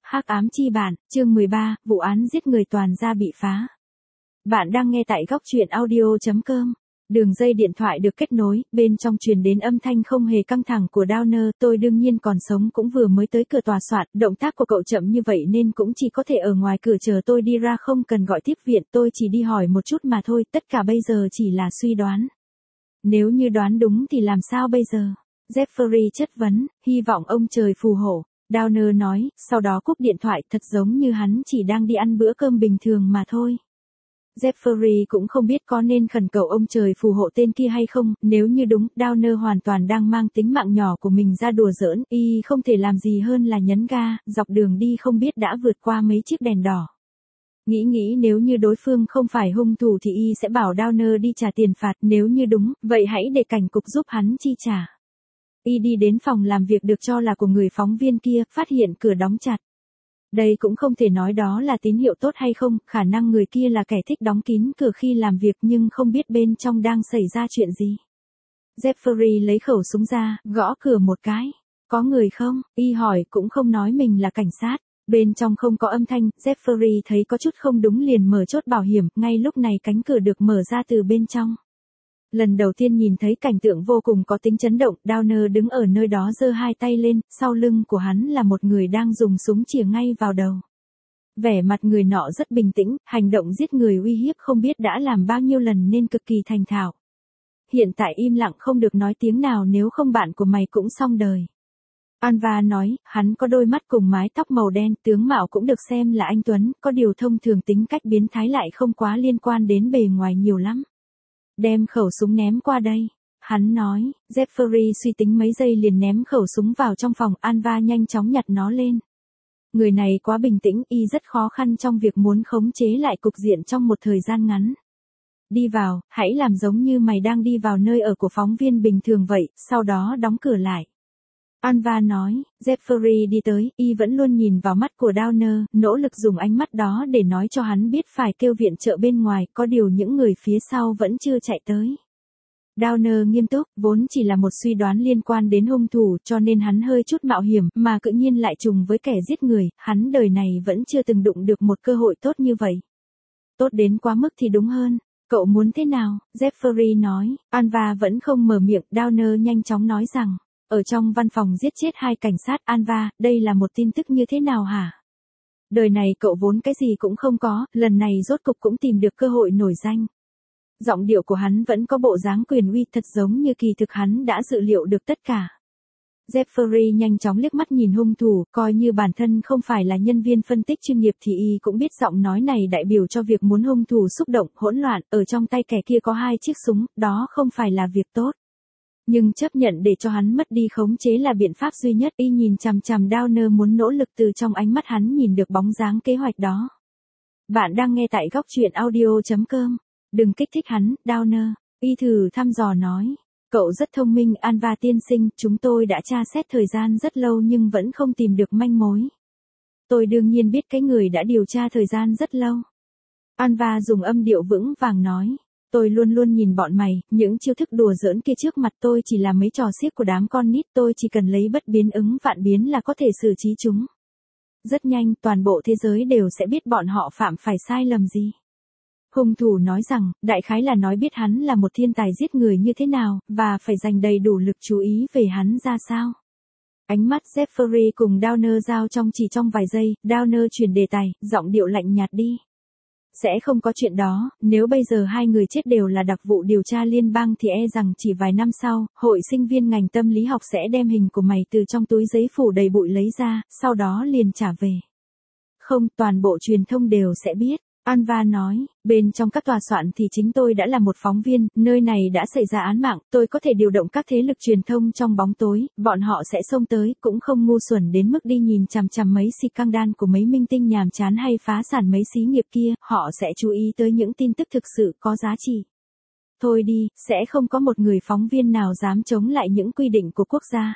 Hắc ám chi bản, chương 13, vụ án giết người toàn gia bị phá. Bạn đang nghe tại góc truyện audio.com. Đường dây điện thoại được kết nối, bên trong truyền đến âm thanh không hề căng thẳng của Downer. Tôi đương nhiên còn sống, cũng vừa mới tới cửa tòa soạn. Động tác của cậu chậm như vậy nên cũng chỉ có thể ở ngoài cửa chờ tôi đi ra, không cần gọi tiếp viện. Tôi chỉ đi hỏi một chút mà thôi, tất cả bây giờ chỉ là suy đoán. Nếu như đoán đúng thì làm sao bây giờ? Jeffrey chất vấn, hy vọng ông trời phù hộ. Downer nói, sau đó cúp điện thoại, thật giống như hắn chỉ đang đi ăn bữa cơm bình thường mà thôi. Jeffrey cũng không biết có nên khẩn cầu ông trời phù hộ tên kia hay không, nếu như đúng, Downer hoàn toàn đang mang tính mạng nhỏ của mình ra đùa giỡn, y không thể làm gì hơn là nhấn ga, dọc đường đi không biết đã vượt qua mấy chiếc đèn đỏ. Nghĩ nếu như đối phương không phải hung thủ thì y sẽ bảo Downer đi trả tiền phạt, nếu như đúng, vậy hãy để cảnh cục giúp hắn chi trả. Y đi đến phòng làm việc được cho là của người phóng viên kia, phát hiện cửa đóng chặt. Đây cũng không thể nói đó là tín hiệu tốt hay không, khả năng người kia là kẻ thích đóng kín cửa khi làm việc nhưng không biết bên trong đang xảy ra chuyện gì. Jeffrey lấy khẩu súng ra, gõ cửa một cái. Có người không? Y hỏi, cũng không nói mình là cảnh sát. Bên trong không có âm thanh, Jeffrey thấy có chút không đúng liền mở chốt bảo hiểm, ngay lúc này cánh cửa được mở ra từ bên trong. Lần đầu tiên nhìn thấy cảnh tượng vô cùng có tính chấn động, Downer đứng ở nơi đó giơ hai tay lên, sau lưng của hắn là một người đang dùng súng chĩa ngay vào đầu. Vẻ mặt người nọ rất bình tĩnh, hành động giết người uy hiếp không biết đã làm bao nhiêu lần nên cực kỳ thành thạo. Hiện tại im lặng không được nói tiếng nào, nếu không bạn của mày cũng xong đời. Anva nói, hắn có đôi mắt cùng mái tóc màu đen, tướng mạo cũng được xem là anh tuấn, có điều thông thường tính cách biến thái lại không quá liên quan đến bề ngoài nhiều lắm. Đem khẩu súng ném qua đây. Hắn nói, Jeffrey suy tính mấy giây liền ném khẩu súng vào trong phòng, Anva nhanh chóng nhặt nó lên. Người này quá bình tĩnh, y rất khó khăn trong việc muốn khống chế lại cục diện trong một thời gian ngắn. Đi vào, hãy làm giống như mày đang đi vào nơi ở của phóng viên bình thường vậy, sau đó đóng cửa lại. Anva nói, Jeffrey đi tới, y vẫn luôn nhìn vào mắt của Downer, nỗ lực dùng ánh mắt đó để nói cho hắn biết phải kêu viện trợ bên ngoài, có điều những người phía sau vẫn chưa chạy tới. Downer nghiêm túc, vốn chỉ là một suy đoán liên quan đến hung thủ cho nên hắn hơi chút mạo hiểm, mà tự nhiên lại trùng với kẻ giết người, hắn đời này vẫn chưa từng đụng được một cơ hội tốt như vậy. Tốt đến quá mức thì đúng hơn. Cậu muốn thế nào? Jeffrey nói, Anva vẫn không mở miệng, Downer nhanh chóng nói rằng. Ở trong văn phòng giết chết 2 cảnh sát, Anva, đây là một tin tức như thế nào hả? Đời này cậu vốn cái gì cũng không có, lần này rốt cục cũng tìm được cơ hội nổi danh. Giọng điệu của hắn vẫn có bộ dáng quyền uy, thật giống như kỳ thực hắn đã dự liệu được tất cả. Jeffrey nhanh chóng liếc mắt nhìn hung thủ, coi như bản thân không phải là nhân viên phân tích chuyên nghiệp thì y cũng biết giọng nói này đại biểu cho việc muốn hung thủ xúc động, hỗn loạn, ở trong tay kẻ kia có 2 chiếc súng, đó không phải là việc tốt. Nhưng chấp nhận để cho hắn mất đi khống chế là biện pháp duy nhất. Y nhìn chằm chằm Downer, muốn nỗ lực từ trong ánh mắt hắn nhìn được bóng dáng kế hoạch đó. Bạn đang nghe tại góc truyện audio.com. Đừng kích thích hắn, Downer. Y thử thăm dò nói. Cậu rất thông minh, Anva tiên sinh, chúng tôi đã tra xét thời gian rất lâu nhưng vẫn không tìm được manh mối. Tôi đương nhiên biết cái người đã điều tra thời gian rất lâu. Anva dùng âm điệu vững vàng nói. Tôi luôn luôn nhìn bọn mày, những chiêu thức đùa giỡn kia trước mặt tôi chỉ là mấy trò xiếc của đám con nít, tôi chỉ cần lấy bất biến ứng vạn biến là có thể xử trí chúng. Rất nhanh, toàn bộ thế giới đều sẽ biết bọn họ phạm phải sai lầm gì. Hung thủ nói rằng, đại khái là nói biết hắn là một thiên tài giết người như thế nào, và phải dành đầy đủ lực chú ý về hắn ra sao. Ánh mắt Jeffrey cùng Downer giao chỉ trong vài giây, Downer chuyển đề tài, giọng điệu lạnh nhạt đi. Sẽ không có chuyện đó, nếu bây giờ 2 người chết đều là đặc vụ điều tra liên bang thì e rằng chỉ vài năm sau, hội sinh viên ngành tâm lý học sẽ đem hình của mày từ trong túi giấy phủ đầy bụi lấy ra, sau đó liền trả về. Không, toàn bộ truyền thông đều sẽ biết. Anva nói, bên trong các tòa soạn thì chính tôi đã là một phóng viên, nơi này đã xảy ra án mạng, tôi có thể điều động các thế lực truyền thông trong bóng tối, bọn họ sẽ xông tới, cũng không ngu xuẩn đến mức đi nhìn chằm chằm mấy scandal của mấy minh tinh nhàm chán hay phá sản mấy xí nghiệp kia, họ sẽ chú ý tới những tin tức thực sự có giá trị. Thôi đi, sẽ không có một người phóng viên nào dám chống lại những quy định của quốc gia.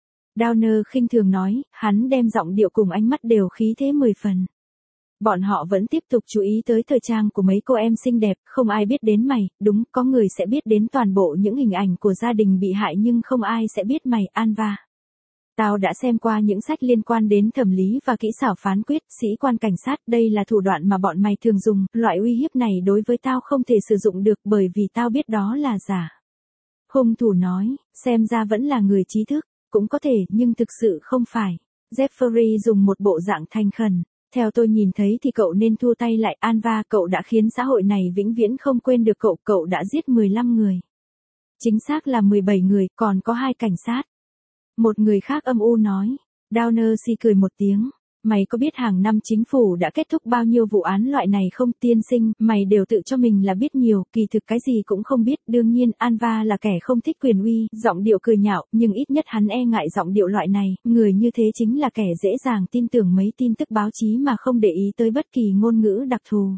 Downer khinh thường nói, hắn đem giọng điệu cùng ánh mắt đều khí thế 10 phần. Bọn họ vẫn tiếp tục chú ý tới thời trang của mấy cô em xinh đẹp, không ai biết đến mày, đúng, có người sẽ biết đến toàn bộ những hình ảnh của gia đình bị hại nhưng không ai sẽ biết mày, Anva. Tao đã xem qua những sách liên quan đến thẩm lý và kỹ xảo phán quyết, sĩ quan cảnh sát, đây là thủ đoạn mà bọn mày thường dùng, loại uy hiếp này đối với tao không thể sử dụng được bởi vì tao biết đó là giả. Hung thủ nói, xem ra vẫn là người trí thức, cũng có thể nhưng thực sự không phải. Jeffrey dùng một bộ dạng thành khẩn. Theo tôi nhìn thấy thì cậu nên thua tay lại, Anva, cậu đã khiến xã hội này vĩnh viễn không quên được cậu đã giết 15 người. Chính xác là 17 người, còn có 2 cảnh sát. Một người khác âm u nói. Downer si cười một tiếng. Mày có biết hàng năm chính phủ đã kết thúc bao nhiêu vụ án loại này không? Tiên sinh, mày đều tự cho mình là biết nhiều, kỳ thực cái gì cũng không biết. Đương nhiên, Anva là kẻ không thích quyền uy, giọng điệu cười nhạo, nhưng ít nhất hắn e ngại giọng điệu loại này. Người như thế chính là kẻ dễ dàng tin tưởng mấy tin tức báo chí mà không để ý tới bất kỳ ngôn ngữ đặc thù.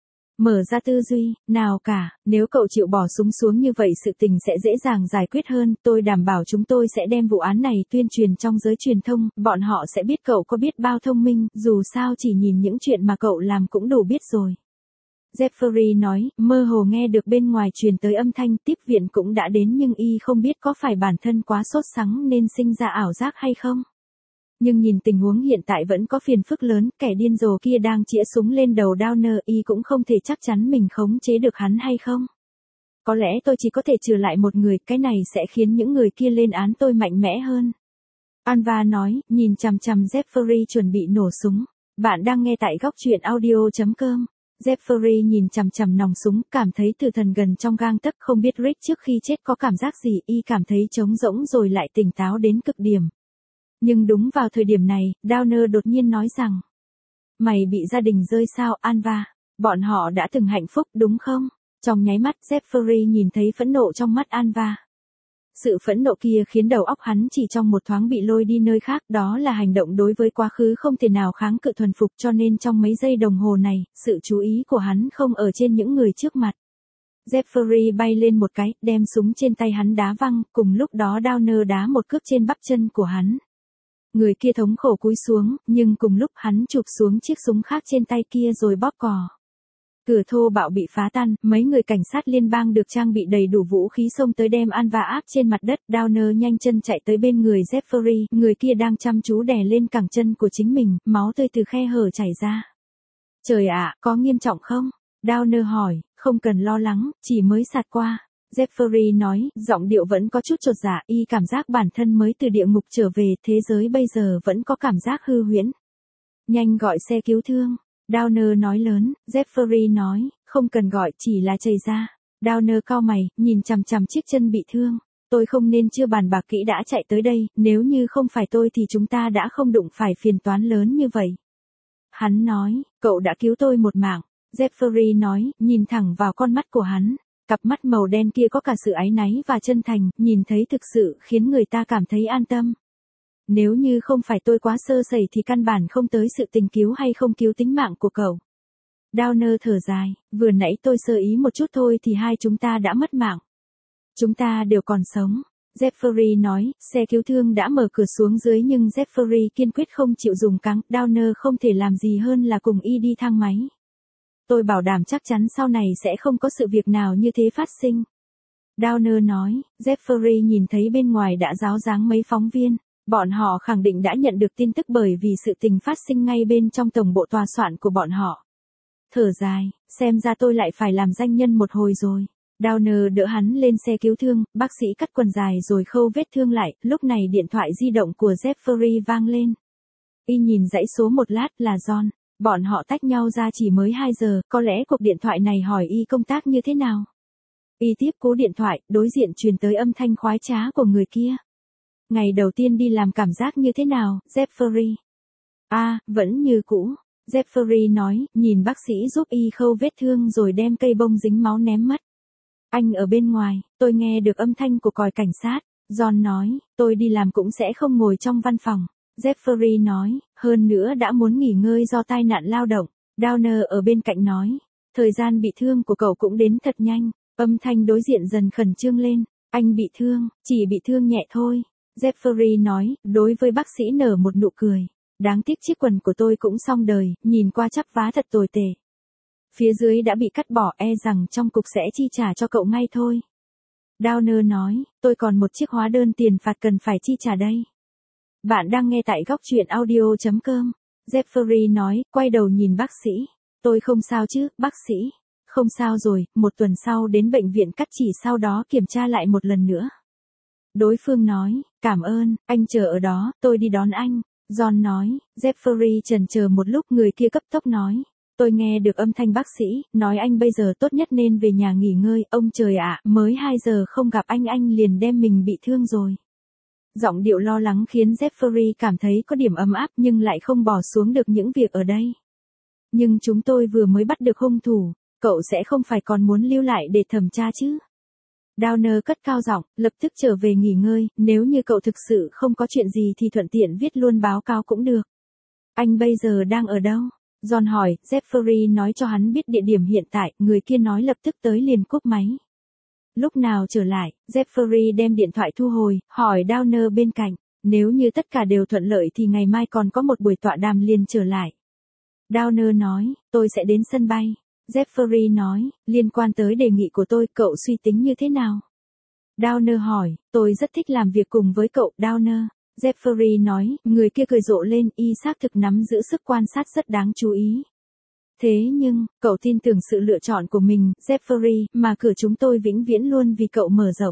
Mở ra tư duy, nào cả, nếu cậu chịu bỏ súng xuống như vậy sự tình sẽ dễ dàng giải quyết hơn, tôi đảm bảo chúng tôi sẽ đem vụ án này tuyên truyền trong giới truyền thông, bọn họ sẽ biết cậu có biết bao thông minh, dù sao chỉ nhìn những chuyện mà cậu làm cũng đủ biết rồi. Jeffrey nói, mơ hồ nghe được bên ngoài truyền tới âm thanh tiếp viện cũng đã đến nhưng y không biết có phải bản thân quá sốt sắng nên sinh ra ảo giác hay không. Nhưng nhìn tình huống hiện tại vẫn có phiền phức lớn, kẻ điên rồ kia đang chĩa súng lên đầu Downer, y cũng không thể chắc chắn mình khống chế được hắn hay không. Có lẽ tôi chỉ có thể trừ lại một người, cái này sẽ khiến những người kia lên án tôi mạnh mẽ hơn. Anva nói, nhìn chằm chằm Jeffrey chuẩn bị nổ súng. Bạn đang nghe tại góc truyện audio.com. Jeffrey nhìn chằm chằm nòng súng, cảm thấy tử thần gần trong gang tấc, không biết Rick trước khi chết có cảm giác gì, y cảm thấy trống rỗng rồi lại tỉnh táo đến cực điểm. Nhưng đúng vào thời điểm này, Downer đột nhiên nói rằng, mày bị gia đình rơi sao, Anva? Bọn họ đã từng hạnh phúc đúng không? Trong nháy mắt Jeffrey nhìn thấy phẫn nộ trong mắt Anva. Sự phẫn nộ kia khiến đầu óc hắn chỉ trong một thoáng bị lôi đi nơi khác, đó là hành động đối với quá khứ không thể nào kháng cự thuần phục, cho nên trong mấy giây đồng hồ này, sự chú ý của hắn không ở trên những người trước mặt. Jeffrey bay lên một cái, đem súng trên tay hắn đá văng, cùng lúc đó Downer đá một cước trên bắp chân của hắn. Người kia thống khổ cúi xuống, nhưng cùng lúc hắn chụp xuống chiếc súng khác trên tay kia rồi bóp cò. Cửa thô bạo bị phá tan, mấy người cảnh sát liên bang được trang bị đầy đủ vũ khí xông tới đem Anva áp trên mặt đất. Downer nhanh chân chạy tới bên người Jeffrey, người kia đang chăm chú đè lên cẳng chân của chính mình, máu tươi từ khe hở chảy ra. Trời ạ, có nghiêm trọng không? Downer hỏi, không cần lo lắng, chỉ mới sạt qua. Jeffrey nói, giọng điệu vẫn có chút chột dạ, y cảm giác bản thân mới từ địa ngục trở về, thế giới bây giờ vẫn có cảm giác hư huyễn. Nhanh gọi xe cứu thương. Downer nói lớn, Jeffrey nói, không cần gọi, chỉ là chảy ra. Downer cau mày, nhìn chằm chằm chiếc chân bị thương. Tôi không nên chưa bàn bạc kỹ đã chạy tới đây, nếu như không phải tôi thì chúng ta đã không đụng phải phiền toán lớn như vậy. Hắn nói, cậu đã cứu tôi một mạng. Jeffrey nói, nhìn thẳng vào con mắt của hắn. Cặp mắt màu đen kia có cả sự áy náy và chân thành, nhìn thấy thực sự khiến người ta cảm thấy an tâm. Nếu như không phải tôi quá sơ sẩy thì căn bản không tới sự tình cứu hay không cứu tính mạng của cậu. Downer thở dài, vừa nãy tôi sơ ý một chút thôi thì hai chúng ta đã mất mạng. Chúng ta đều còn sống. Jeffrey nói, xe cứu thương đã mở cửa xuống dưới nhưng Jeffrey kiên quyết không chịu dùng cáng, Downer không thể làm gì hơn là cùng y đi thang máy. Tôi bảo đảm chắc chắn sau này sẽ không có sự việc nào như thế phát sinh. Downer nói, Jeffrey nhìn thấy bên ngoài đã ráo ráng mấy phóng viên. Bọn họ khẳng định đã nhận được tin tức bởi vì sự tình phát sinh ngay bên trong tổng bộ tòa soạn của bọn họ. Thở dài, xem ra tôi lại phải làm danh nhân một hồi rồi. Downer đỡ hắn lên xe cứu thương, bác sĩ cắt quần dài rồi khâu vết thương lại, lúc này điện thoại di động của Jeffrey vang lên. Y nhìn dãy số một lát là John, bọn họ tách nhau ra chỉ mới 2 giờ, có lẽ cuộc điện thoại này hỏi Y công tác như thế nào. Y tiếp cú điện thoại, đối diện truyền tới âm thanh khoái trá của người kia. Ngày đầu tiên đi làm cảm giác như thế nào, Jeffrey? Vẫn như cũ. Jeffrey nói, nhìn bác sĩ giúp Y khâu vết thương rồi đem cây bông dính máu ném mất. Anh ở bên ngoài, tôi nghe được âm thanh của còi cảnh sát. John nói, tôi đi làm cũng sẽ không ngồi trong văn phòng. Jeffrey nói, hơn nữa đã muốn nghỉ ngơi do tai nạn lao động. Downer ở bên cạnh nói, thời gian bị thương của cậu cũng đến thật nhanh. Âm thanh đối diện dần khẩn trương lên. Anh bị thương, chỉ bị thương nhẹ thôi. Jeffrey nói, đối với bác sĩ nở một nụ cười. Đáng tiếc chiếc quần của tôi cũng xong đời, nhìn qua chắp vá thật tồi tệ. Phía dưới đã bị cắt bỏ, e rằng trong cục sẽ chi trả cho cậu ngay thôi. Downer nói, tôi còn một chiếc hóa đơn tiền phạt cần phải chi trả đây. Bạn đang nghe tại góc truyện audio.com. Jeffrey nói, quay đầu nhìn bác sĩ. Tôi không sao chứ, bác sĩ. Không sao rồi, một tuần sau đến bệnh viện cắt chỉ sau đó kiểm tra lại một lần nữa. Đối phương nói, cảm ơn, anh chờ ở đó, tôi đi đón anh. John nói, Jeffrey chần chờ một lúc, người kia cấp tốc nói. Tôi nghe được âm thanh bác sĩ, nói anh bây giờ tốt nhất nên về nhà nghỉ ngơi. Ông trời ạ, mới 2 giờ không gặp anh liền đem mình bị thương rồi. Giọng điệu lo lắng khiến Jeffrey cảm thấy có điểm ấm áp nhưng lại không bỏ xuống được những việc ở đây. Nhưng chúng tôi vừa mới bắt được hung thủ, cậu sẽ không phải còn muốn lưu lại để thẩm tra chứ? Downer cất cao giọng, lập tức trở về nghỉ ngơi, nếu như cậu thực sự không có chuyện gì thì thuận tiện viết luôn báo cáo cũng được. Anh bây giờ đang ở đâu? John hỏi, Jeffrey nói cho hắn biết địa điểm hiện tại, người kia nói lập tức tới liền cúp máy. Lúc nào trở lại, Jeffrey đem điện thoại thu hồi, hỏi Downer bên cạnh, nếu như tất cả đều thuận lợi thì ngày mai còn có một buổi tọa đàm liền trở lại. Downer nói, tôi sẽ đến sân bay. Jeffrey nói, liên quan tới đề nghị của tôi, cậu suy tính như thế nào? Downer hỏi, tôi rất thích làm việc cùng với cậu, Downer. Jeffrey nói, người kia cười rộ lên, y xác thực nắm giữ sức quan sát rất đáng chú ý. Thế nhưng, cậu tin tưởng sự lựa chọn của mình, Jeffrey, mà cửa chúng tôi vĩnh viễn luôn vì cậu mở rộng.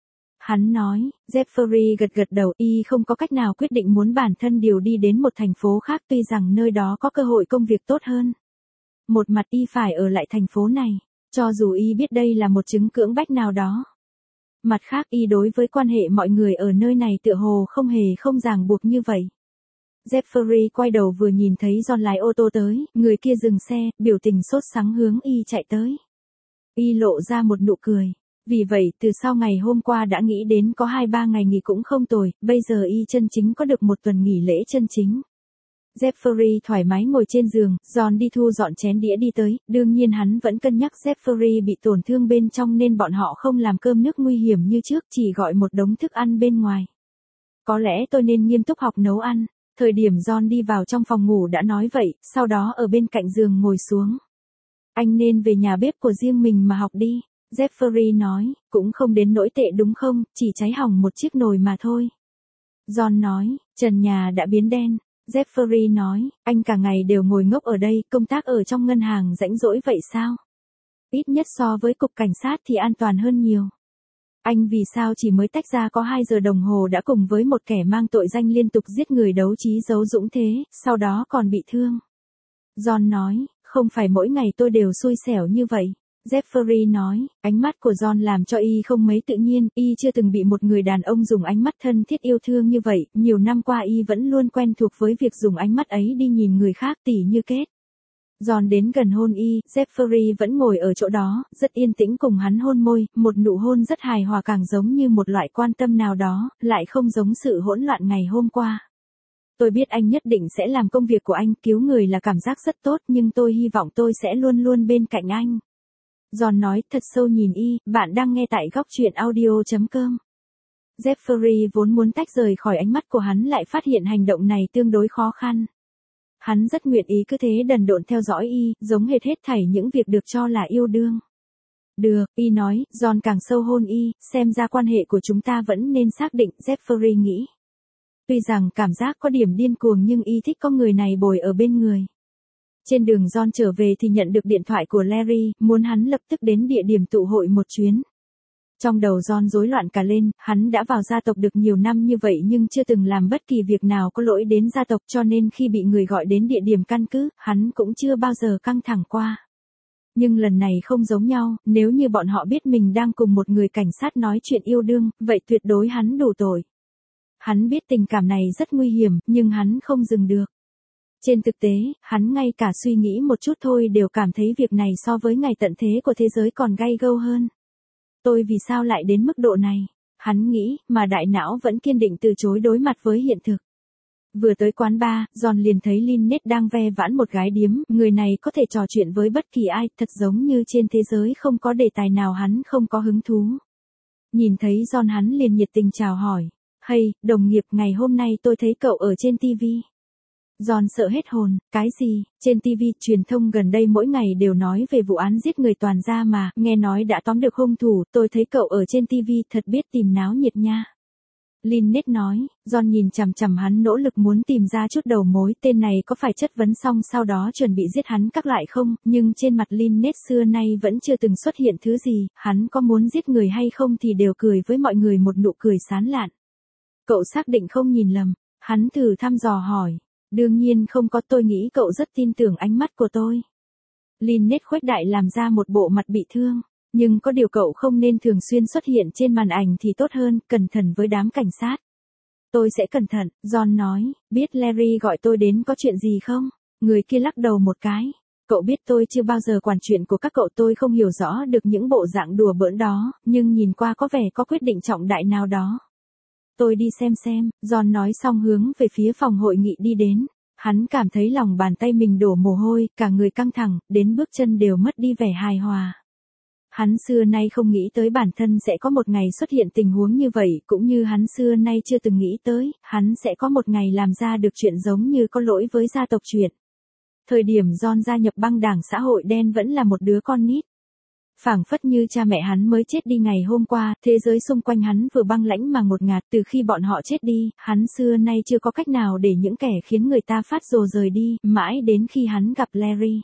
Hắn nói, Jeffrey gật đầu, y không có cách nào quyết định muốn bản thân điều đi đến một thành phố khác tuy rằng nơi đó có cơ hội công việc tốt hơn. Một mặt y phải ở lại thành phố này, cho dù y biết đây là một chứng cưỡng bách nào đó. Mặt khác y đối với quan hệ mọi người ở nơi này tựa hồ không ràng buộc như vậy. Jeffrey quay đầu vừa nhìn thấy John lái ô tô tới, người kia dừng xe, biểu tình sốt sắng hướng y chạy tới. Y lộ ra một nụ cười. Vì vậy từ sau ngày hôm qua đã nghĩ đến có 2-3 ngày nghỉ cũng không tồi, bây giờ y chân chính có được một tuần nghỉ lễ chân chính. Jeffrey thoải mái ngồi trên giường, John đi thu dọn chén đĩa đi tới, đương nhiên hắn vẫn cân nhắc Jeffrey bị tổn thương bên trong nên bọn họ không làm cơm nước nguy hiểm như trước, chỉ gọi một đống thức ăn bên ngoài. Có lẽ tôi nên nghiêm túc học nấu ăn. Thời điểm John đi vào trong phòng ngủ đã nói vậy, sau đó ở bên cạnh giường ngồi xuống. Anh nên về nhà bếp của riêng mình mà học đi. Jeffrey nói, cũng không đến nỗi tệ đúng không, chỉ cháy hỏng một chiếc nồi mà thôi. John nói, trần nhà đã biến đen. Jeffrey nói, anh cả ngày đều ngồi ngốc ở đây, công tác ở trong ngân hàng rãnh rỗi vậy sao? Ít nhất so với cục cảnh sát thì an toàn hơn nhiều. Anh vì sao chỉ mới tách ra có 2 giờ đồng hồ đã cùng với một kẻ mang tội danh liên tục giết người đấu trí giấu dũng thế, sau đó còn bị thương? John nói, không phải mỗi ngày tôi đều xui xẻo như vậy. Jeffrey nói, ánh mắt của John làm cho y không mấy tự nhiên, y chưa từng bị một người đàn ông dùng ánh mắt thân thiết yêu thương như vậy, nhiều năm qua y vẫn luôn quen thuộc với việc dùng ánh mắt ấy đi nhìn người khác tỉ như kết. John đến gần hôn y, Jeffrey vẫn ngồi ở chỗ đó, rất yên tĩnh cùng hắn hôn môi, một nụ hôn rất hài hòa càng giống như một loại quan tâm nào đó, lại không giống sự hỗn loạn ngày hôm qua. Tôi biết anh nhất định sẽ làm công việc của anh, cứu người là cảm giác rất tốt nhưng tôi hy vọng tôi sẽ luôn luôn bên cạnh anh. John nói thật sâu nhìn y, bạn đang nghe tại góc truyện audio.com. Jeffrey vốn muốn tách rời khỏi ánh mắt của hắn lại phát hiện hành động này tương đối khó khăn. Hắn rất nguyện ý cứ thế đần độn theo dõi y, giống hệt hết thảy những việc được cho là yêu đương. Được, y nói, John càng sâu hôn y, xem ra quan hệ của chúng ta vẫn nên xác định, Jeffrey nghĩ. Tuy rằng cảm giác có điểm điên cuồng nhưng y thích có người này bồi ở bên người. Trên đường John trở về thì nhận được điện thoại của Larry, muốn hắn lập tức đến địa điểm tụ hội một chuyến. Trong đầu John rối loạn cả lên, hắn đã vào gia tộc được nhiều năm như vậy nhưng chưa từng làm bất kỳ việc nào có lỗi đến gia tộc cho nên khi bị người gọi đến địa điểm căn cứ, hắn cũng chưa bao giờ căng thẳng qua. Nhưng lần này không giống nhau, nếu như bọn họ biết mình đang cùng một người cảnh sát nói chuyện yêu đương, vậy tuyệt đối hắn đủ tội. Hắn biết tình cảm này rất nguy hiểm, nhưng hắn không dừng được. Trên thực tế, hắn ngay cả suy nghĩ một chút thôi đều cảm thấy việc này so với ngày tận thế của thế giới còn gay gâu hơn. Tôi vì sao lại đến mức độ này? Hắn nghĩ, mà đại não vẫn kiên định từ chối đối mặt với hiện thực. Vừa tới quán bar, John liền thấy Lynette đang ve vãn một gái điếm, người này có thể trò chuyện với bất kỳ ai, thật giống như trên thế giới không có đề tài nào hắn không có hứng thú. Nhìn thấy John hắn liền nhiệt tình chào hỏi. Hey, đồng nghiệp, ngày hôm nay tôi thấy cậu ở trên TV. John sợ hết hồn, cái gì, trên TV truyền thông gần đây mỗi ngày đều nói về vụ án giết người toàn gia mà, nghe nói đã tóm được hung thủ, tôi thấy cậu ở trên TV thật biết tìm náo nhiệt nha. Lynette nói, John nhìn chằm chằm hắn nỗ lực muốn tìm ra chút đầu mối, tên này có phải chất vấn xong sau đó chuẩn bị giết hắn các loại không, nhưng trên mặt Lynette xưa nay vẫn chưa từng xuất hiện thứ gì, hắn có muốn giết người hay không thì đều cười với mọi người một nụ cười sán lạn. Cậu xác định không nhìn lầm, hắn thử thăm dò hỏi, đương nhiên không có, tôi nghĩ cậu rất tin tưởng ánh mắt của tôi. Lynette khuếch đại làm ra một bộ mặt bị thương. Nhưng có điều cậu không nên thường xuyên xuất hiện trên màn ảnh thì tốt hơn, cẩn thận với đám cảnh sát. Tôi sẽ cẩn thận, John nói, biết Larry gọi tôi đến có chuyện gì không? Người kia lắc đầu một cái. Cậu biết tôi chưa bao giờ quản chuyện của các cậu, tôi không hiểu rõ được những bộ dạng đùa bỡn đó, nhưng nhìn qua có vẻ có quyết định trọng đại nào đó. Tôi đi xem, John nói xong hướng về phía phòng hội nghị đi đến. Hắn cảm thấy lòng bàn tay mình đổ mồ hôi, cả người căng thẳng, đến bước chân đều mất đi vẻ hài hòa. Hắn xưa nay không nghĩ tới bản thân sẽ có một ngày xuất hiện tình huống như vậy, cũng như hắn xưa nay chưa từng nghĩ tới, hắn sẽ có một ngày làm ra được chuyện giống như có lỗi với gia tộc chuyện. Thời điểm John gia nhập băng đảng xã hội đen vẫn là một đứa con nít. Phảng phất như cha mẹ hắn mới chết đi ngày hôm qua, thế giới xung quanh hắn vừa băng lãnh mà ngột ngạt từ khi bọn họ chết đi, hắn xưa nay chưa có cách nào để những kẻ khiến người ta phát rồ rời đi, mãi đến khi hắn gặp Larry.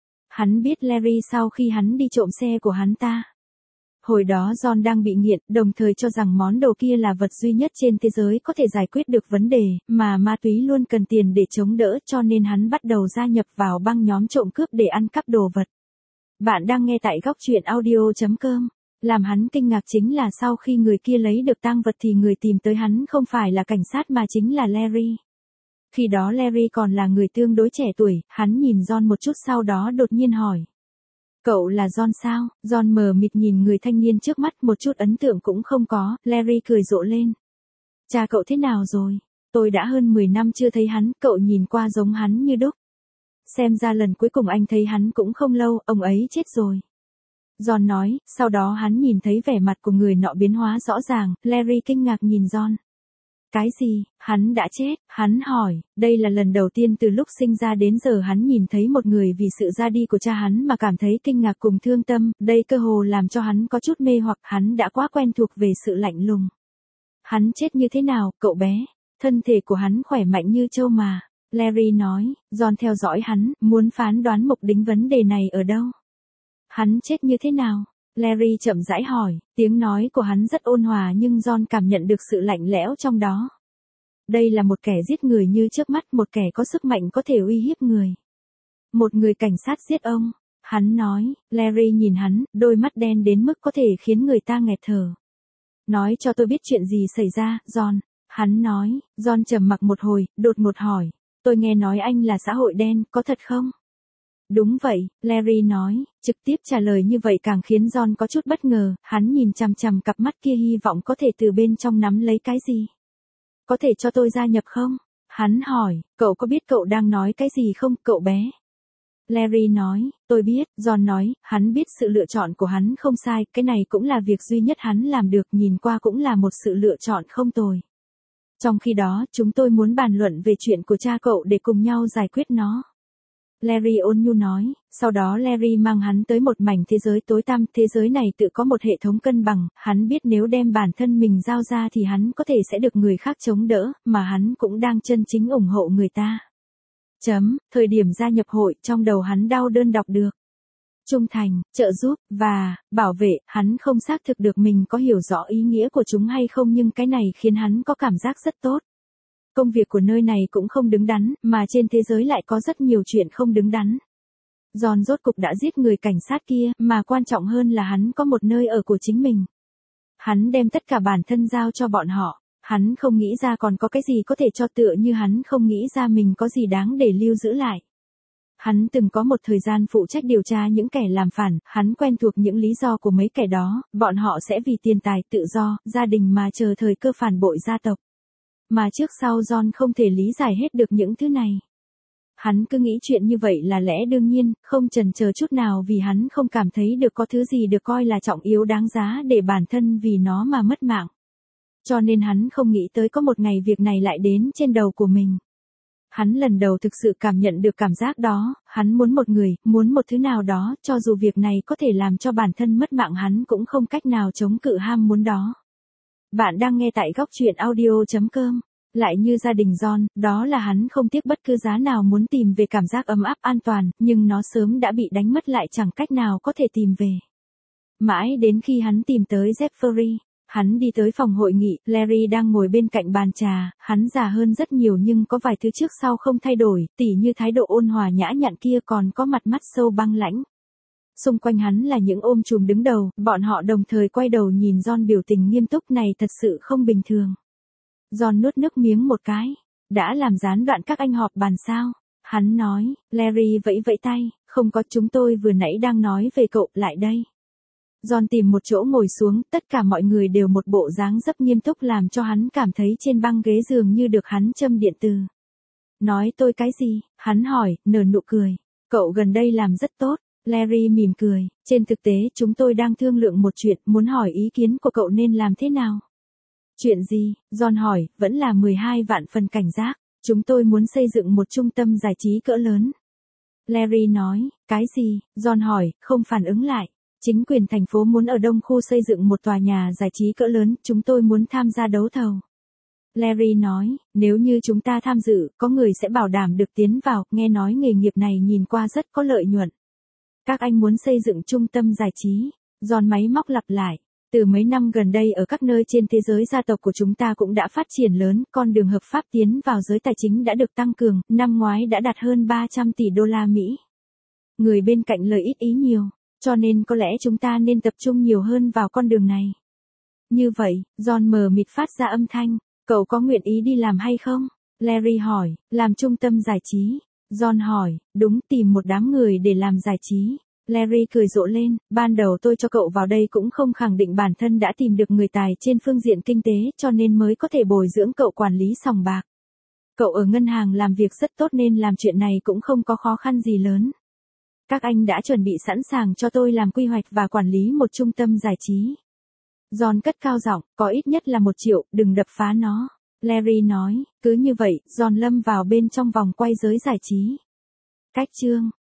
Hắn biết Larry sau khi hắn đi trộm xe của hắn ta. Hồi đó John đang bị nghiện, đồng thời cho rằng món đồ kia là vật duy nhất trên thế giới có thể giải quyết được vấn đề, mà ma túy luôn cần tiền để chống đỡ, cho nên hắn bắt đầu gia nhập vào băng nhóm trộm cướp để ăn cắp đồ vật. Bạn đang nghe tại góc truyện audio.com. Làm hắn kinh ngạc chính là sau khi người kia lấy được tang vật thì người tìm tới hắn không phải là cảnh sát mà chính là Larry. Khi đó Larry còn là người tương đối trẻ tuổi, hắn nhìn John một chút sau đó đột nhiên hỏi. Cậu là John sao? John mờ mịt nhìn người thanh niên trước mắt, một chút ấn tượng cũng không có. Larry cười rộ lên. Cha cậu thế nào rồi? Tôi đã hơn 10 năm chưa thấy hắn, cậu nhìn qua giống hắn như đúc. Xem ra lần cuối cùng anh thấy hắn cũng không lâu, ông ấy chết rồi. John nói, sau đó hắn nhìn thấy vẻ mặt của người nọ biến hóa rõ ràng. Larry kinh ngạc nhìn John. Cái gì, hắn đã chết, hắn hỏi, đây là lần đầu tiên từ lúc sinh ra đến giờ hắn nhìn thấy một người vì sự ra đi của cha hắn mà cảm thấy kinh ngạc cùng thương tâm, đây cơ hồ làm cho hắn có chút mê hoặc, hắn đã quá quen thuộc về sự lạnh lùng. Hắn chết như thế nào, cậu bé? Thân thể của hắn khỏe mạnh như trâu mà. Larry nói, John theo dõi hắn, muốn phán đoán mục đích vấn đề này ở đâu. Hắn chết như thế nào? Larry chậm rãi hỏi, tiếng nói của hắn rất ôn hòa nhưng John cảm nhận được sự lạnh lẽo trong đó. Đây là một kẻ giết người như trước mắt, một kẻ có sức mạnh có thể uy hiếp người. Một người cảnh sát giết ông, hắn nói. Larry nhìn hắn, đôi mắt đen đến mức có thể khiến người ta nghẹt thở. Nói cho tôi biết chuyện gì xảy ra, John. Hắn nói. John trầm mặc một hồi, đột ngột hỏi, tôi nghe nói anh là xã hội đen, có thật không? Đúng vậy, Larry nói, trực tiếp trả lời như vậy càng khiến John có chút bất ngờ, hắn nhìn chằm chằm cặp mắt kia hy vọng có thể từ bên trong nắm lấy cái gì. Có thể cho tôi gia nhập không? Hắn hỏi, cậu có biết cậu đang nói cái gì không, cậu bé? Larry nói, tôi biết, John nói, hắn biết sự lựa chọn của hắn không sai, cái này cũng là việc duy nhất hắn làm được, nhìn qua cũng là một sự lựa chọn không tồi. Trong khi đó, chúng tôi muốn bàn luận về chuyện của cha cậu để cùng nhau giải quyết nó. Larry ôn nhu nói, sau đó Larry mang hắn tới một mảnh thế giới tối tăm, thế giới này tự có một hệ thống cân bằng, hắn biết nếu đem bản thân mình giao ra thì hắn có thể sẽ được người khác chống đỡ, mà hắn cũng đang chân chính ủng hộ người ta. Thời điểm gia nhập hội, trong đầu hắn đau đơn đọc được. Trung thành, trợ giúp, và, bảo vệ, hắn không xác thực được mình có hiểu rõ ý nghĩa của chúng hay không nhưng cái này khiến hắn có cảm giác rất tốt. Công việc của nơi này cũng không đứng đắn, mà trên thế giới lại có rất nhiều chuyện không đứng đắn. John rốt cục đã giết người cảnh sát kia, mà quan trọng hơn là hắn có một nơi ở của chính mình. Hắn đem tất cả bản thân giao cho bọn họ. Hắn không nghĩ ra còn có cái gì có thể cho, tựa như hắn không nghĩ ra mình có gì đáng để lưu giữ lại. Hắn từng có một thời gian phụ trách điều tra những kẻ làm phản, hắn quen thuộc những lý do của mấy kẻ đó, bọn họ sẽ vì tiền tài, tự do, gia đình mà chờ thời cơ phản bội gia tộc. Mà trước sau John không thể lý giải hết được những thứ này. Hắn cứ nghĩ chuyện như vậy là lẽ đương nhiên, không chần chờ chút nào vì hắn không cảm thấy được có thứ gì được coi là trọng yếu đáng giá để bản thân vì nó mà mất mạng. Cho nên hắn không nghĩ tới có một ngày việc này lại đến trên đầu của mình. Hắn lần đầu thực sự cảm nhận được cảm giác đó, hắn muốn một người, muốn một thứ nào đó, cho dù việc này có thể làm cho bản thân mất mạng hắn cũng không cách nào chống cự ham muốn đó. Bạn đang nghe tại góc truyện audio.com. Lại như gia đình John, đó là hắn không tiếc bất cứ giá nào muốn tìm về cảm giác ấm áp an toàn, nhưng nó sớm đã bị đánh mất lại chẳng cách nào có thể tìm về. Mãi đến khi hắn tìm tới Jeffrey, hắn đi tới phòng hội nghị, Larry đang ngồi bên cạnh bàn trà, hắn già hơn rất nhiều nhưng có vài thứ trước sau không thay đổi, tỉ như thái độ ôn hòa nhã nhặn kia còn có mặt mắt sâu băng lãnh. Xung quanh hắn là những ôm chùm đứng đầu, bọn họ đồng thời quay đầu nhìn John biểu tình nghiêm túc này thật sự không bình thường. John nuốt nước miếng một cái. Đã làm gián đoạn các anh họp bàn sao? Hắn nói, Larry vẫy vẫy tay, không có, chúng tôi vừa nãy đang nói về cậu, lại đây. John tìm một chỗ ngồi xuống, tất cả mọi người đều một bộ dáng rất nghiêm túc làm cho hắn cảm thấy trên băng ghế dường như được hắn châm điện từ. Nói tôi cái gì? Hắn hỏi, nở nụ cười. Cậu gần đây làm rất tốt. Larry mỉm cười, trên thực tế chúng tôi đang thương lượng một chuyện, muốn hỏi ý kiến của cậu nên làm thế nào? Chuyện gì? John hỏi, vẫn là 12 vạn phần cảnh giác. Chúng tôi muốn xây dựng một trung tâm giải trí cỡ lớn. Larry nói, cái gì? John hỏi, không phản ứng lại. Chính quyền thành phố muốn ở đông khu xây dựng một tòa nhà giải trí cỡ lớn, chúng tôi muốn tham gia đấu thầu. Larry nói, nếu như chúng ta tham dự, có người sẽ bảo đảm được tiến vào, nghe nói nghề nghiệp này nhìn qua rất có lợi nhuận. Các anh muốn xây dựng trung tâm giải trí. John máy móc lặp lại. Từ mấy năm gần đây ở các nơi trên thế giới gia tộc của chúng ta cũng đã phát triển lớn, con đường hợp pháp tiến vào giới tài chính đã được tăng cường, năm ngoái đã đạt hơn 300 tỷ đô la Mỹ. Người bên cạnh lời ít ý nhiều, cho nên có lẽ chúng ta nên tập trung nhiều hơn vào con đường này. Như vậy, John mờ mịt phát ra âm thanh, cậu có nguyện ý đi làm hay không? Larry hỏi, làm trung tâm giải trí. John hỏi, đúng, tìm một đám người để làm giải trí. Larry cười rộ lên, ban đầu tôi cho cậu vào đây cũng không khẳng định bản thân đã tìm được người tài trên phương diện kinh tế cho nên mới có thể bồi dưỡng cậu quản lý sòng bạc. Cậu ở ngân hàng làm việc rất tốt nên làm chuyện này cũng không có khó khăn gì lớn. Các anh đã chuẩn bị sẵn sàng cho tôi làm quy hoạch và quản lý một trung tâm giải trí. John cất cao giọng, có ít nhất là 1 triệu, đừng đập phá nó. Larry nói, cứ như vậy, John lâm vào bên trong vòng quay giới giải trí. Cách chương